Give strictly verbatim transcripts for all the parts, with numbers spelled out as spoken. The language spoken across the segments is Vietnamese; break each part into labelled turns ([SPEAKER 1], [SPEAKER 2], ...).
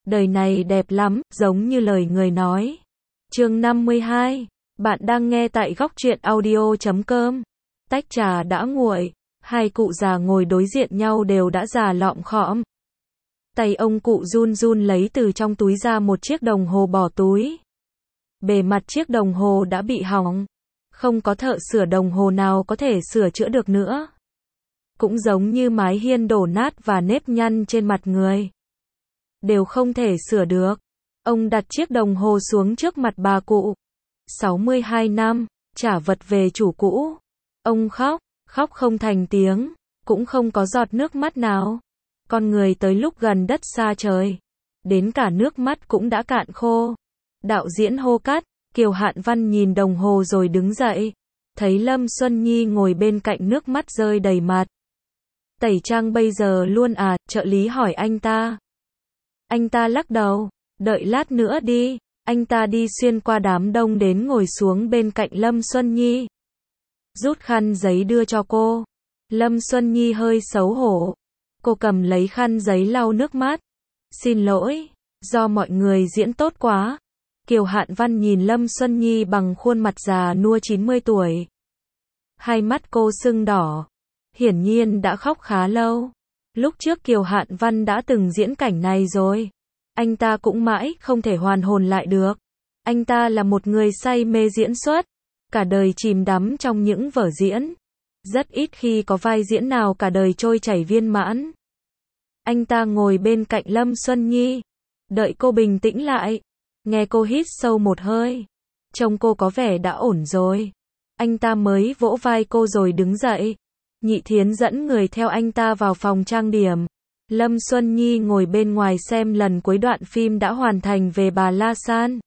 [SPEAKER 1] Đời này đẹp lắm, giống như lời người nói. Chương năm mươi hai. Bạn đang nghe tại góc truyện audio chấm com. Tách trà đã nguội, hai cụ già ngồi đối diện nhau đều đã già lọm khọm. Tay ông cụ run run lấy từ trong túi ra một chiếc đồng hồ bỏ túi. Bề mặt chiếc đồng hồ đã bị hỏng, không có thợ sửa đồng hồ nào có thể sửa chữa được nữa. Cũng giống như mái hiên đổ nát và nếp nhăn trên mặt người, đều không thể sửa được. Ông đặt chiếc đồng hồ xuống trước mặt bà cụ. sáu mươi hai năm, trả vật về chủ cũ. Ông khóc, khóc không thành tiếng, cũng không có giọt nước mắt nào. Con người tới lúc gần đất xa trời, đến cả nước mắt cũng đã cạn khô. Đạo diễn hô cắt, Kiều Hạn Văn nhìn đồng hồ rồi đứng dậy. Thấy Lâm Xuân Nhi ngồi bên cạnh nước mắt rơi đầy mặt. Tẩy trang bây giờ luôn à, trợ lý hỏi anh ta. Anh ta lắc đầu, đợi lát nữa đi. Anh ta đi xuyên qua đám đông đến ngồi xuống bên cạnh Lâm Xuân Nhi. Rút khăn giấy đưa cho cô. Lâm Xuân Nhi hơi xấu hổ. Cô cầm lấy khăn giấy lau nước mắt. Xin lỗi, do mọi người diễn tốt quá. Kiều Hạn Văn nhìn Lâm Xuân Nhi bằng khuôn mặt già nua chín mươi tuổi. Hai mắt cô sưng đỏ. Hiển nhiên đã khóc khá lâu. Lúc trước Kiều Hạn Văn đã từng diễn cảnh này rồi. Anh ta cũng mãi không thể hoàn hồn lại được. Anh ta là một người say mê diễn xuất, cả đời chìm đắm trong những vở diễn. Rất ít khi có vai diễn nào cả đời trôi chảy viên mãn. Anh ta ngồi bên cạnh Lâm Xuân Nhi, đợi cô bình tĩnh lại. Nghe cô hít sâu một hơi, trông cô có vẻ đã ổn rồi. Anh ta mới vỗ vai cô rồi đứng dậy. Nhị Thiến dẫn người theo anh ta vào phòng trang điểm. Lâm Xuân Nhi ngồi bên ngoài xem lần cuối đoạn phim đã hoàn thành về bà La San.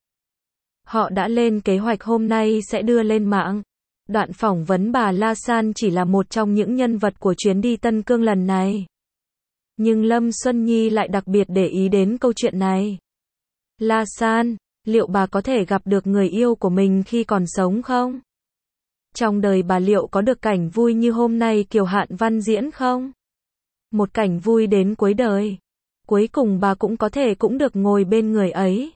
[SPEAKER 1] Họ đã lên kế hoạch hôm nay sẽ đưa lên mạng. Đoạn phỏng vấn bà La San chỉ là một trong những nhân vật của chuyến đi Tân Cương lần này. Nhưng Lâm Xuân Nhi lại đặc biệt để ý đến câu chuyện này. La San, liệu bà có thể gặp được người yêu của mình khi còn sống không? Trong đời bà liệu có được cảnh vui như hôm nay Kiều Hạn Văn diễn không? Một cảnh vui đến cuối đời. Cuối cùng bà cũng có thể cũng được ngồi bên người ấy.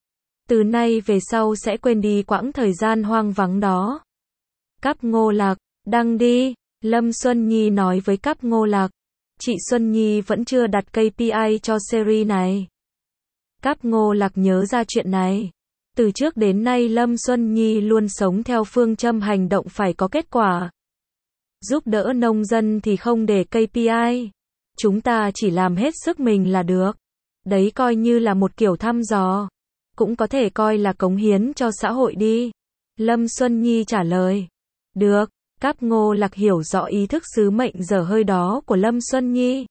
[SPEAKER 1] Từ nay về sau sẽ quên đi quãng thời gian hoang vắng đó. Cáp Ngô Lạc, đăng đi. Lâm Xuân Nhi nói với Cáp Ngô Lạc. Chị Xuân Nhi vẫn chưa đặt ca pê i cho series này. Cáp Ngô Lạc nhớ ra chuyện này. Từ trước đến nay Lâm Xuân Nhi luôn sống theo phương châm hành động phải có kết quả. Giúp đỡ nông dân thì không để ca pê i. Chúng ta chỉ làm hết sức mình là được. Đấy coi như là một kiểu thăm dò. Cũng có thể coi là cống hiến cho xã hội đi. Lâm Xuân Nhi trả lời. Được. Cáp Ngô Lạc hiểu rõ ý thức sứ mệnh dở hơi đó của Lâm Xuân Nhi.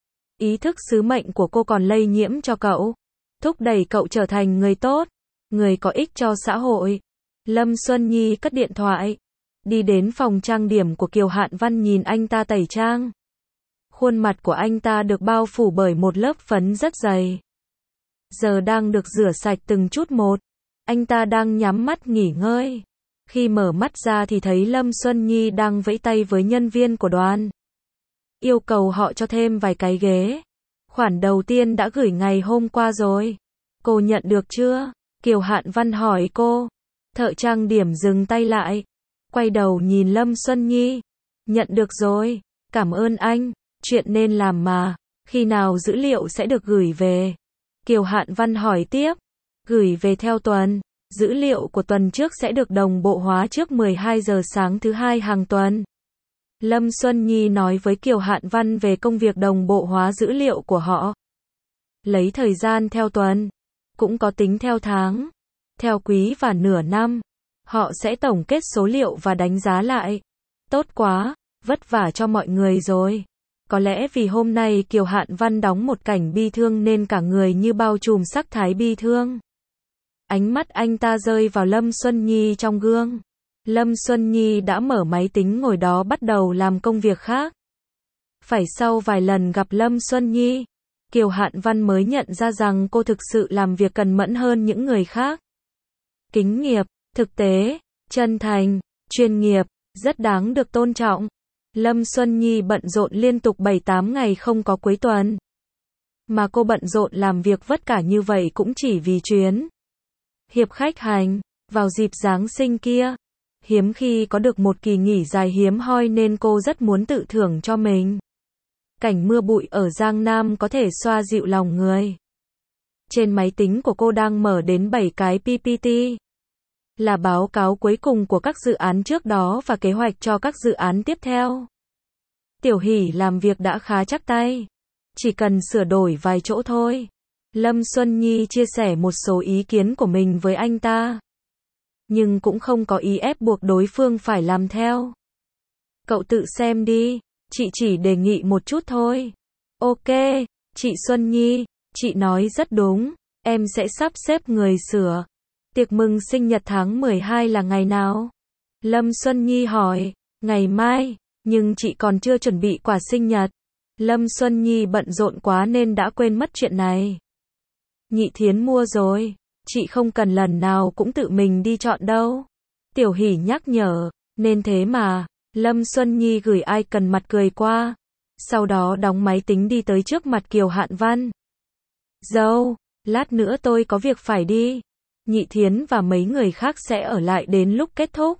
[SPEAKER 1] Ý thức sứ mệnh của cô còn lây nhiễm cho cậu. Thúc đẩy cậu trở thành người tốt, người có ích cho xã hội. Lâm Xuân Nhi cất điện thoại. Đi đến phòng trang điểm của Kiều Hạn Văn nhìn anh ta tẩy trang. Khuôn mặt của anh ta được bao phủ bởi một lớp phấn rất dày. Giờ đang được rửa sạch từng chút một. Anh ta đang nhắm mắt nghỉ ngơi. Khi mở mắt ra thì thấy Lâm Xuân Nhi đang vẫy tay với nhân viên của đoàn. Yêu cầu họ cho thêm vài cái ghế. Khoản đầu tiên đã gửi ngày hôm qua rồi. Cô nhận được chưa? Kiều Hạn Văn hỏi cô. Thợ trang điểm dừng tay lại. Quay đầu nhìn Lâm Xuân Nhi. Nhận được rồi. Cảm ơn anh. Chuyện nên làm mà. Khi nào dữ liệu sẽ được gửi về? Kiều Hạn Văn hỏi tiếp. Gửi về theo tuần. Dữ liệu của tuần trước sẽ được đồng bộ hóa trước mười hai giờ sáng thứ hai hàng tuần. Lâm Xuân Nhi nói với Kiều Hạn Văn về công việc đồng bộ hóa dữ liệu của họ. Lấy thời gian theo tuần, cũng có tính theo tháng, theo quý và nửa năm. Họ sẽ tổng kết số liệu và đánh giá lại. Tốt quá, vất vả cho mọi người rồi. Có lẽ vì hôm nay Kiều Hạn Văn đóng một cảnh bi thương nên cả người như bao trùm sắc thái bi thương. Ánh mắt anh ta rơi vào Lâm Xuân Nhi trong gương. Lâm Xuân Nhi đã mở máy tính ngồi đó bắt đầu làm công việc khác. Phải sau vài lần gặp Lâm Xuân Nhi, Kiều Hạn Văn mới nhận ra rằng cô thực sự làm việc cần mẫn hơn những người khác. Kính nghiệp, thực tế, chân thành, chuyên nghiệp, rất đáng được tôn trọng. Lâm Xuân Nhi bận rộn liên tục bảy tám ngày không có cuối tuần. Mà cô bận rộn làm việc vất cả như vậy cũng chỉ vì chuyến hiệp khách hành. Vào dịp Giáng sinh kia, hiếm khi có được một kỳ nghỉ dài hiếm hoi nên cô rất muốn tự thưởng cho mình. Cảnh mưa bụi ở Giang Nam có thể xoa dịu lòng người. Trên máy tính của cô đang mở đến bảy cái pê pê tê. Là báo cáo cuối cùng của các dự án trước đó và kế hoạch cho các dự án tiếp theo. Tiểu Hỷ làm việc đã khá chắc tay. Chỉ cần sửa đổi vài chỗ thôi. Lâm Xuân Nhi chia sẻ một số ý kiến của mình với anh ta. Nhưng cũng không có ý ép buộc đối phương phải làm theo. Cậu tự xem đi, chị chỉ đề nghị một chút thôi. Ok, chị Xuân Nhi, chị nói rất đúng, em sẽ sắp xếp người sửa. Tiệc mừng sinh nhật tháng mười hai là ngày nào? Lâm Xuân Nhi hỏi, ngày mai, nhưng chị còn chưa chuẩn bị quà sinh nhật. Lâm Xuân Nhi bận rộn quá nên đã quên mất chuyện này. Nhị Thiến mua rồi, chị không cần lần nào cũng tự mình đi chọn đâu. Tiểu Hỷ nhắc nhở, nên thế mà, Lâm Xuân Nhi gửi icon mặt cười qua. Sau đó đóng máy tính đi tới trước mặt Kiều Hạn Văn. Dâu, lát nữa tôi có việc phải đi. Nhị Thiến và mấy người khác sẽ ở lại đến lúc kết thúc.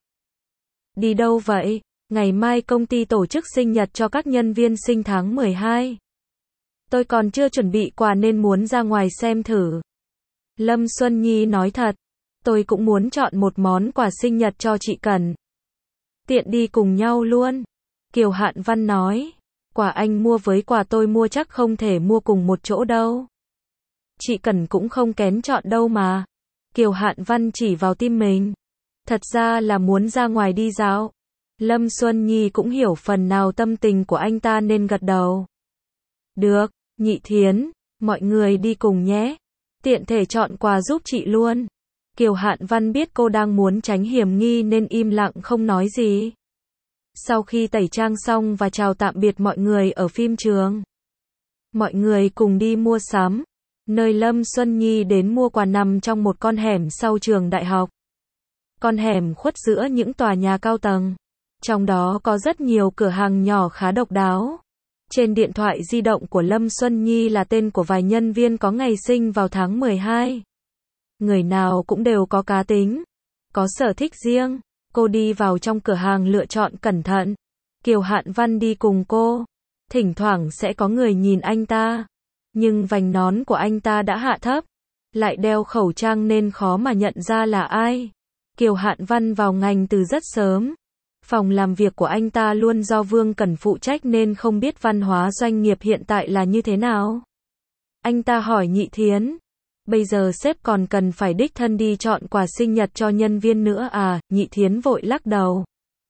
[SPEAKER 1] Đi đâu vậy? Ngày mai công ty tổ chức sinh nhật cho các nhân viên sinh tháng mười hai. Tôi còn chưa chuẩn bị quà nên muốn ra ngoài xem thử. Lâm Xuân Nhi nói thật. Tôi cũng muốn chọn một món quà sinh nhật cho chị Cẩn. Tiện đi cùng nhau luôn. Kiều Hạn Văn nói. Quà anh mua với quà tôi mua chắc không thể mua cùng một chỗ đâu. Chị Cẩn cũng không kén chọn đâu mà. Kiều Hạn Văn chỉ vào tim mình. Thật ra là muốn ra ngoài đi dạo. Lâm Xuân Nhi cũng hiểu phần nào tâm tình của anh ta nên gật đầu. Được, Nhị Thiến, mọi người đi cùng nhé. Tiện thể chọn quà giúp chị luôn. Kiều Hạn Văn biết cô đang muốn tránh hiểm nghi nên im lặng không nói gì. Sau khi tẩy trang xong và chào tạm biệt mọi người ở phim trường, mọi người cùng đi mua sắm. Nơi Lâm Xuân Nhi đến mua quà nằm trong một con hẻm sau trường đại học. Con hẻm khuất giữa những tòa nhà cao tầng. Trong đó có rất nhiều cửa hàng nhỏ khá độc đáo. Trên điện thoại di động của Lâm Xuân Nhi là tên của vài nhân viên có ngày sinh vào tháng mười hai. Người nào cũng đều có cá tính, có sở thích riêng. Cô đi vào trong cửa hàng lựa chọn cẩn thận. Kiều Hạn Văn đi cùng cô. Thỉnh thoảng sẽ có người nhìn anh ta. Nhưng vành nón của anh ta đã hạ thấp. Lại đeo khẩu trang nên khó mà nhận ra là ai. Kiều Hạn Văn vào ngành từ rất sớm. Phòng làm việc của anh ta luôn do Vương Cẩn phụ trách nên không biết văn hóa doanh nghiệp hiện tại là như thế nào. Anh ta hỏi Nhị Thiến. Bây giờ sếp còn cần phải đích thân đi chọn quà sinh nhật cho nhân viên nữa à? Nhị Thiến vội lắc đầu.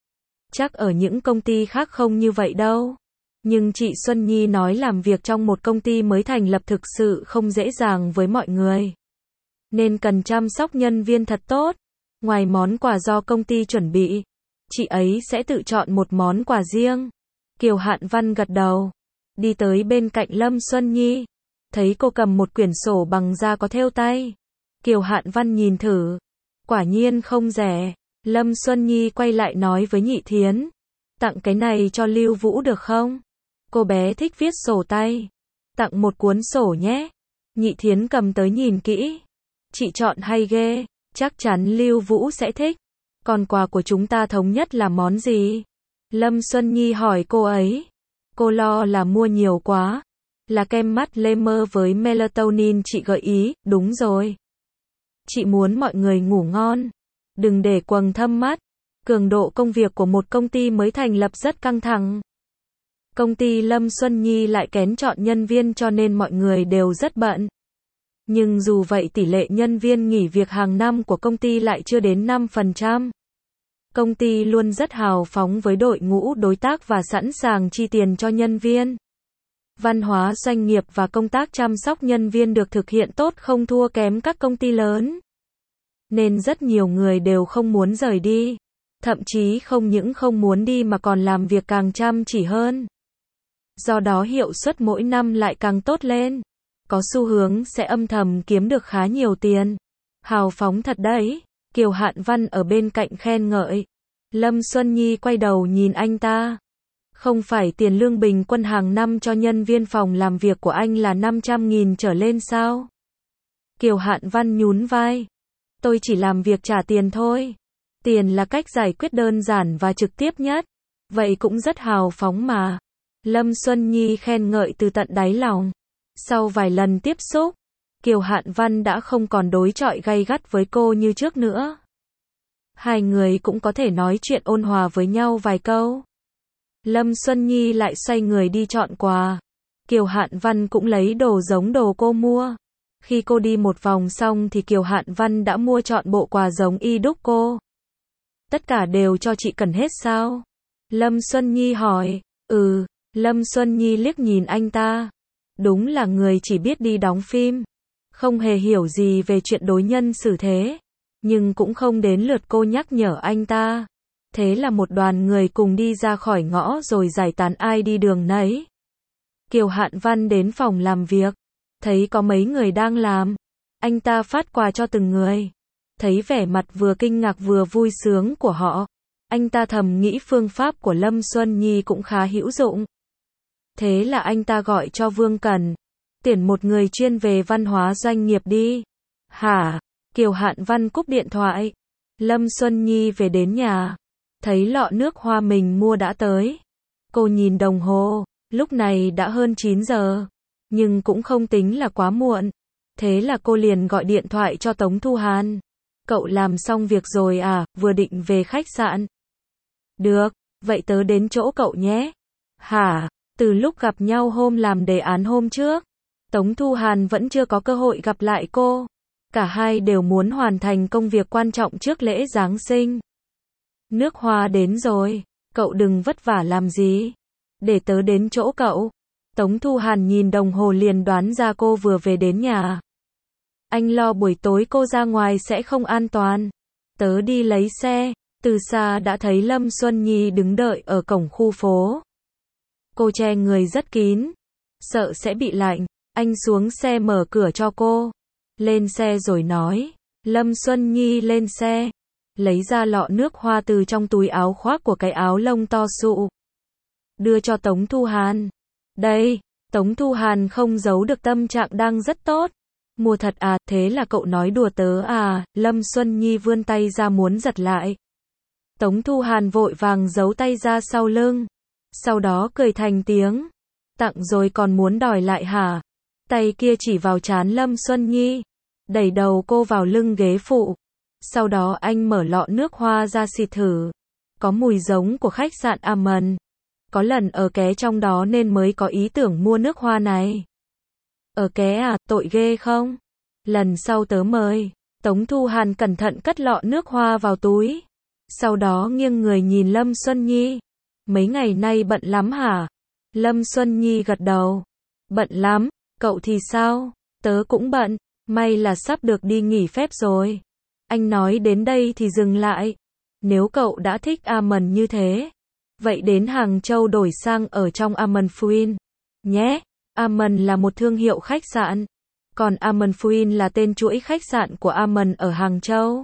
[SPEAKER 1] Chắc ở những công ty khác không như vậy đâu. Nhưng chị Xuân Nhi nói làm việc trong một công ty mới thành lập thực sự không dễ dàng với mọi người. Nên cần chăm sóc nhân viên thật tốt. Ngoài món quà do công ty chuẩn bị, chị ấy sẽ tự chọn một món quà riêng. Kiều Hạn Văn gật đầu. Đi tới bên cạnh Lâm Xuân Nhi. Thấy cô cầm một quyển sổ bằng da có thêu tay. Kiều Hạn Văn nhìn thử. Quả nhiên không rẻ. Lâm Xuân Nhi quay lại nói với Nhị Thiến. Tặng cái này cho Lưu Vũ được không? Cô bé thích viết sổ tay. Tặng một cuốn sổ nhé. Nhị Thiến cầm tới nhìn kỹ. Chị chọn hay ghê. Chắc chắn Lưu Vũ sẽ thích. Còn quà của chúng ta thống nhất là món gì? Lâm Xuân Nhi hỏi cô ấy. Cô lo là mua nhiều quá. Là kem mắt Lemmer với melatonin chị gợi ý, đúng rồi. Chị muốn mọi người ngủ ngon. Đừng để quầng thâm mắt. Cường độ công việc của một công ty mới thành lập rất căng thẳng. Công ty Lâm Xuân Nhi lại kén chọn nhân viên cho nên mọi người đều rất bận. Nhưng dù vậy tỷ lệ nhân viên nghỉ việc hàng năm của công ty lại chưa đến năm phần trăm. Công ty luôn rất hào phóng với đội ngũ đối tác và sẵn sàng chi tiền cho nhân viên. Văn hóa doanh nghiệp và công tác chăm sóc nhân viên được thực hiện tốt không thua kém các công ty lớn. Nên rất nhiều người đều không muốn rời đi. Thậm chí không những không muốn đi mà còn làm việc càng chăm chỉ hơn. Do đó hiệu suất mỗi năm lại càng tốt lên. Có xu hướng sẽ âm thầm kiếm được khá nhiều tiền. Hào phóng thật đấy. Kiều Hạn Văn ở bên cạnh khen ngợi. Lâm Xuân Nhi quay đầu nhìn anh ta. Không phải tiền lương bình quân hàng năm cho nhân viên phòng làm việc của anh là năm trăm nghìn trở lên sao? Kiều Hạn Văn nhún vai. Tôi chỉ làm việc trả tiền thôi. Tiền là cách giải quyết đơn giản và trực tiếp nhất. Vậy cũng rất hào phóng mà. Lâm Xuân Nhi khen ngợi từ tận đáy lòng. Sau vài lần tiếp xúc, Kiều Hạn Văn đã không còn đối chọi gay gắt với cô như trước nữa. Hai người cũng có thể nói chuyện ôn hòa với nhau vài câu. Lâm Xuân Nhi lại xoay người đi chọn quà. Kiều Hạn Văn cũng lấy đồ giống đồ cô mua. Khi cô đi một vòng xong thì Kiều Hạn Văn đã mua chọn bộ quà giống y đúc cô. Tất cả đều cho chị cần hết sao? Lâm Xuân Nhi hỏi. Ừ, Lâm Xuân Nhi liếc nhìn anh ta. Đúng là người chỉ biết đi đóng phim. Không hề hiểu gì về chuyện đối nhân xử thế. Nhưng cũng không đến lượt cô nhắc nhở anh ta. Thế là một đoàn người cùng đi ra khỏi ngõ rồi giải tán ai đi đường nấy. Kiều Hạn Văn đến phòng làm việc. Thấy có mấy người đang làm. Anh ta phát quà cho từng người. Thấy vẻ mặt vừa kinh ngạc vừa vui sướng của họ. Anh ta thầm nghĩ phương pháp của Lâm Xuân Nhi cũng khá hữu dụng. Thế là anh ta gọi cho Vương Cần. Tuyển một người chuyên về văn hóa doanh nghiệp đi. Hả? Kiều Hạn Văn cúp điện thoại. Lâm Xuân Nhi về đến nhà. Thấy lọ nước hoa mình mua đã tới. Cô nhìn đồng hồ. Lúc này đã hơn chín giờ. Nhưng cũng không tính là quá muộn. Thế là cô liền gọi điện thoại cho Tống Thu Hàn. Cậu làm xong việc rồi à, vừa định về khách sạn. Được, vậy tớ đến chỗ cậu nhé. Hả? Từ lúc gặp nhau hôm làm đề án hôm trước, Tống Thu Hàn vẫn chưa có cơ hội gặp lại cô. Cả hai đều muốn hoàn thành công việc quan trọng trước lễ Giáng sinh. Nước hoa đến rồi, cậu đừng vất vả làm gì. Để tớ đến chỗ cậu. Tống Thu Hàn nhìn đồng hồ liền đoán ra cô vừa về đến nhà. Anh lo buổi tối cô ra ngoài sẽ không an toàn. Tớ đi lấy xe. Từ xa đã thấy Lâm Xuân Nhi đứng đợi ở cổng khu phố. Cô che người rất kín. Sợ sẽ bị lạnh. Anh xuống xe mở cửa cho cô. Lên xe rồi nói. Lâm Xuân Nhi lên xe. Lấy ra lọ nước hoa từ trong túi áo khoác của cái áo lông to sụ. Đưa cho Tống Thu Hàn. Đây, Tống Thu Hàn không giấu được tâm trạng đang rất tốt. Mua thật à, thế là cậu nói đùa tớ à, Lâm Xuân Nhi vươn tay ra muốn giật lại. Tống Thu Hàn vội vàng giấu tay ra sau lưng. Sau đó cười thành tiếng. Tặng rồi còn muốn đòi lại hả? Tay kia chỉ vào trán Lâm Xuân Nhi. Đẩy đầu cô vào lưng ghế phụ. Sau đó anh mở lọ nước hoa ra xịt thử. Có mùi giống của khách sạn Aman. Có lần ở ké trong đó nên mới có ý tưởng mua nước hoa này. Ở ké à, tội ghê không? Lần sau tớ mời. Tống Thu Hàn cẩn thận cất lọ nước hoa vào túi. Sau đó nghiêng người nhìn Lâm Xuân Nhi. Mấy ngày nay bận lắm hả? Lâm Xuân Nhi gật đầu. Bận lắm, cậu thì sao? Tớ cũng bận, may là sắp được đi nghỉ phép rồi. Anh nói đến đây thì dừng lại. Nếu cậu đã thích Aman như thế, vậy đến Hàng Châu đổi sang ở trong Amanfuin nhé. Aman là một thương hiệu khách sạn, còn Amanfuin là tên chuỗi khách sạn của Aman ở Hàng Châu.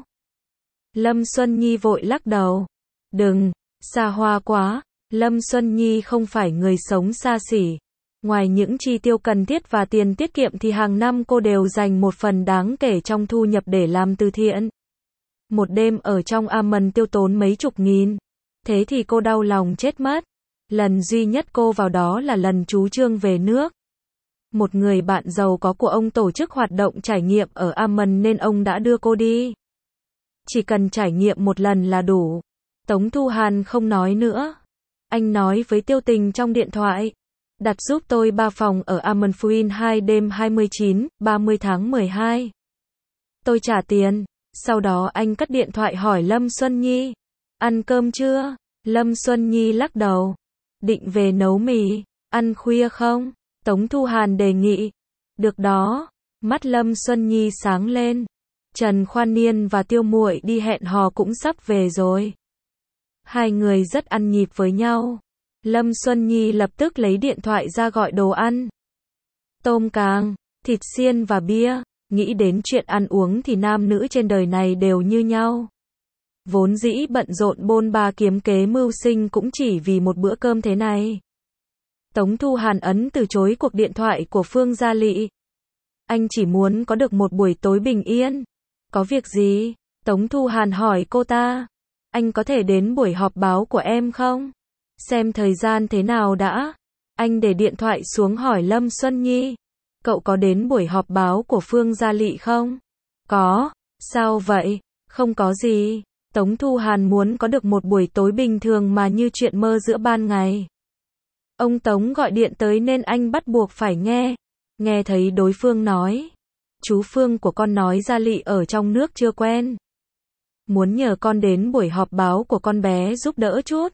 [SPEAKER 1] Lâm Xuân Nhi vội lắc đầu. Đừng, xa hoa quá. Lâm Xuân Nhi không phải người sống xa xỉ. Ngoài những chi tiêu cần thiết và tiền tiết kiệm thì hàng năm cô đều dành một phần đáng kể trong thu nhập để làm từ thiện. Một đêm ở trong Aman tiêu tốn mấy chục nghìn. Thế thì cô đau lòng chết mất. Lần duy nhất cô vào đó là lần chú Trương về nước. Một người bạn giàu có của ông tổ chức hoạt động trải nghiệm ở Aman nên ông đã đưa cô đi. Chỉ cần trải nghiệm một lần là đủ. Tống Thu Hàn không nói nữa. Anh nói với Tiêu Tình trong điện thoại. Đặt giúp tôi ba phòng ở Amanfuin hai đêm hai mươi chín, ba mươi tháng mười hai. Tôi trả tiền. Sau đó anh cất điện thoại hỏi Lâm Xuân Nhi. Ăn cơm chưa? Lâm Xuân Nhi lắc đầu. Định về nấu mì. Ăn khuya không? Tống Thu Hàn đề nghị. Được đó. Mắt Lâm Xuân Nhi sáng lên. Trần Khoan Niên và Tiêu Muội đi hẹn hò cũng sắp về rồi. Hai người rất ăn nhịp với nhau. Lâm Xuân Nhi lập tức lấy điện thoại ra gọi đồ ăn. Tôm càng, thịt xiên và bia. Nghĩ đến chuyện ăn uống thì nam nữ trên đời này đều như nhau. Vốn dĩ bận rộn bôn ba kiếm kế mưu sinh cũng chỉ vì một bữa cơm thế này. Tống Thu Hàn ấn từ chối cuộc điện thoại của Phương Gia Lị. Anh chỉ muốn có được một buổi tối bình yên. Có việc gì? Tống Thu Hàn hỏi cô ta. Anh có thể đến buổi họp báo của em không? Xem thời gian thế nào đã. Anh để điện thoại xuống hỏi Lâm Xuân Nhi. Cậu có đến buổi họp báo của Phương Gia Lị không? Có. Sao vậy? Không có gì. Tống Thu Hàn muốn có được một buổi tối bình thường mà như chuyện mơ giữa ban ngày. Ông Tống gọi điện tới nên anh bắt buộc phải nghe. Nghe thấy đối phương nói. Chú Phương của con nói Gia Lị ở trong nước chưa quen. Muốn nhờ con đến buổi họp báo của con bé giúp đỡ chút.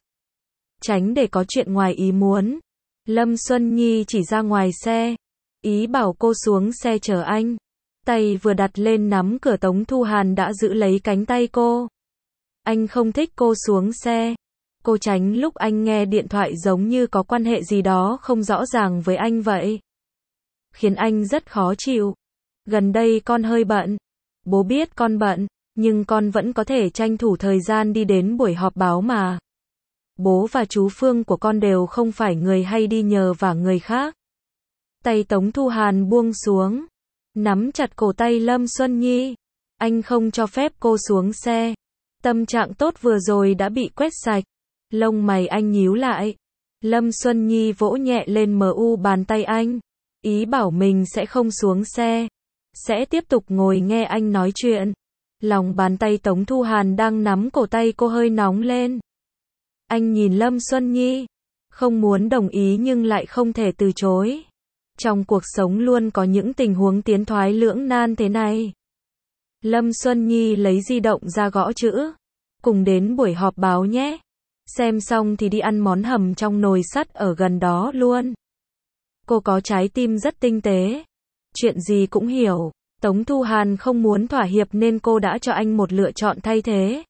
[SPEAKER 1] Tránh để có chuyện ngoài ý muốn. Lâm Xuân Nhi chỉ ra ngoài xe. Ý bảo cô xuống xe chờ anh. Tay vừa đặt lên nắm cửa Tống Thu Hàn đã giữ lấy cánh tay cô. Anh không thích cô xuống xe. Cô tránh lúc anh nghe điện thoại giống như có quan hệ gì đó không rõ ràng với anh vậy. Khiến anh rất khó chịu. Gần đây con hơi bận. Bố biết con bận, nhưng con vẫn có thể tranh thủ thời gian đi đến buổi họp báo mà. Bố và chú Phương của con đều không phải người hay đi nhờ vả người khác. Tay Tống Thu Hàn buông xuống. Nắm chặt cổ tay Lâm Xuân Nhi. Anh không cho phép cô xuống xe. Tâm trạng tốt vừa rồi đã bị quét sạch. Lông mày anh nhíu lại. Lâm Xuân Nhi vỗ nhẹ lên mu bàn tay anh. Ý bảo mình sẽ không xuống xe. Sẽ tiếp tục ngồi nghe anh nói chuyện. Lòng bàn tay Tống Thu Hàn đang nắm cổ tay cô hơi nóng lên. Anh nhìn Lâm Xuân Nhi. Không muốn đồng ý nhưng lại không thể từ chối. Trong cuộc sống luôn có những tình huống tiến thoái lưỡng nan thế này. Lâm Xuân Nhi lấy di động ra gõ chữ. Cùng đến buổi họp báo nhé. Xem xong thì đi ăn món hầm trong nồi sắt ở gần đó luôn. Cô có trái tim rất tinh tế. Chuyện gì cũng hiểu. Tống Thu Hàn không muốn thỏa hiệp nên cô đã cho anh một lựa chọn thay thế.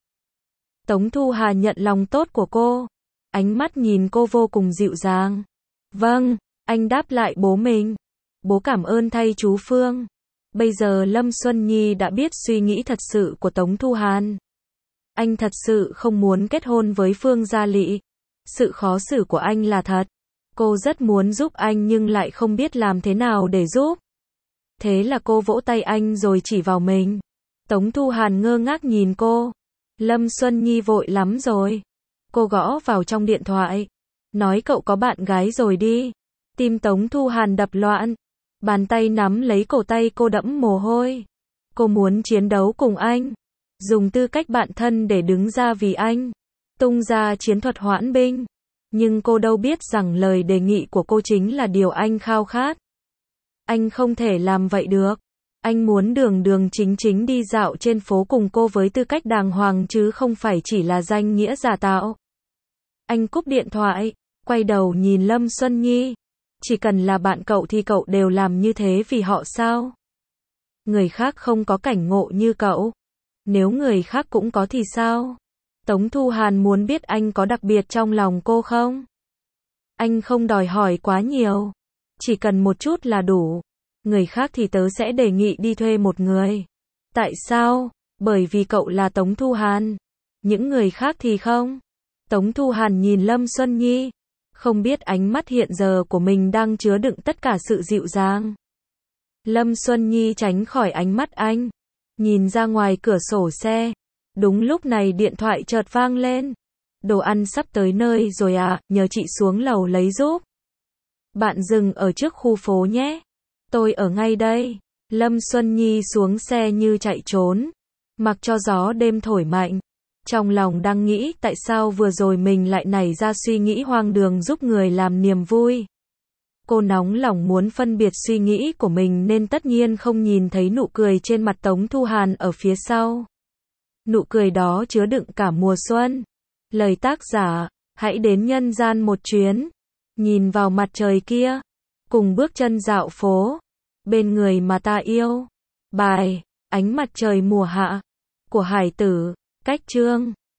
[SPEAKER 1] Tống Thu Hàn nhận lòng tốt của cô. Ánh mắt nhìn cô vô cùng dịu dàng. Vâng, anh đáp lại bố mình. Bố cảm ơn thay chú Phương. Bây giờ Lâm Xuân Nhi đã biết suy nghĩ thật sự của Tống Thu Hàn. Anh thật sự không muốn kết hôn với Phương Gia Lị. Sự khó xử của anh là thật. Cô rất muốn giúp anh nhưng lại không biết làm thế nào để giúp. Thế là cô vỗ tay anh rồi chỉ vào mình. Tống Thu Hàn ngơ ngác nhìn cô. Lâm Xuân Nhi vội lắm rồi. Cô gõ vào trong điện thoại. Nói cậu có bạn gái rồi đi. Tim Tống Thu Hàn đập loạn. Bàn tay nắm lấy cổ tay cô đẫm mồ hôi. Cô muốn chiến đấu cùng anh. Dùng tư cách bạn thân để đứng ra vì anh. Tung ra chiến thuật hoãn binh. Nhưng cô đâu biết rằng lời đề nghị của cô chính là điều anh khao khát. Anh không thể làm vậy được. Anh muốn đường đường chính chính đi dạo trên phố cùng cô với tư cách đàng hoàng chứ không phải chỉ là danh nghĩa giả tạo. Anh cúp điện thoại, quay đầu nhìn Lâm Xuân Nhi. Chỉ cần là bạn cậu thì cậu đều làm như thế vì họ sao? Người khác không có cảnh ngộ như cậu. Nếu người khác cũng có thì sao? Tống Thu Hàn muốn biết anh có đặc biệt trong lòng cô không? Anh không đòi hỏi quá nhiều. Chỉ cần một chút là đủ. Người khác thì tớ sẽ đề nghị đi thuê một người. Tại sao? Bởi vì cậu là Tống Thu Hàn. Những người khác thì không. Tống Thu Hàn nhìn Lâm Xuân Nhi. Không biết ánh mắt hiện giờ của mình đang chứa đựng tất cả sự dịu dàng. Lâm Xuân Nhi tránh khỏi ánh mắt anh. Nhìn ra ngoài cửa sổ xe. Đúng lúc này điện thoại chợt vang lên. Đồ ăn sắp tới nơi rồi à, nhờ chị xuống lầu lấy giúp. Bạn dừng ở trước khu phố nhé. Tôi ở ngay đây. Lâm Xuân Nhi xuống xe như chạy trốn. Mặc cho gió đêm thổi mạnh. Trong lòng đang nghĩ tại sao vừa rồi mình lại nảy ra suy nghĩ hoang đường giúp người làm niềm vui. Cô nóng lòng muốn phân biệt suy nghĩ của mình nên tất nhiên không nhìn thấy nụ cười trên mặt Tống Thu Hàn ở phía sau. Nụ cười đó chứa đựng cả mùa xuân. Lời tác giả, hãy đến nhân gian một chuyến. Nhìn vào mặt trời kia. Cùng bước chân dạo phố. Bên người mà ta yêu. Bài, ánh mặt trời mùa hạ. Của Hải Tử, Cách Chương.